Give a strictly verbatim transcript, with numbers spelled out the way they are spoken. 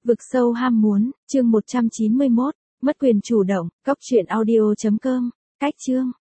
Vực sâu ham muốn, chương một trăm chín mươi mốt, mất quyền chủ động, cóc truyện audio chấm com, cách chương.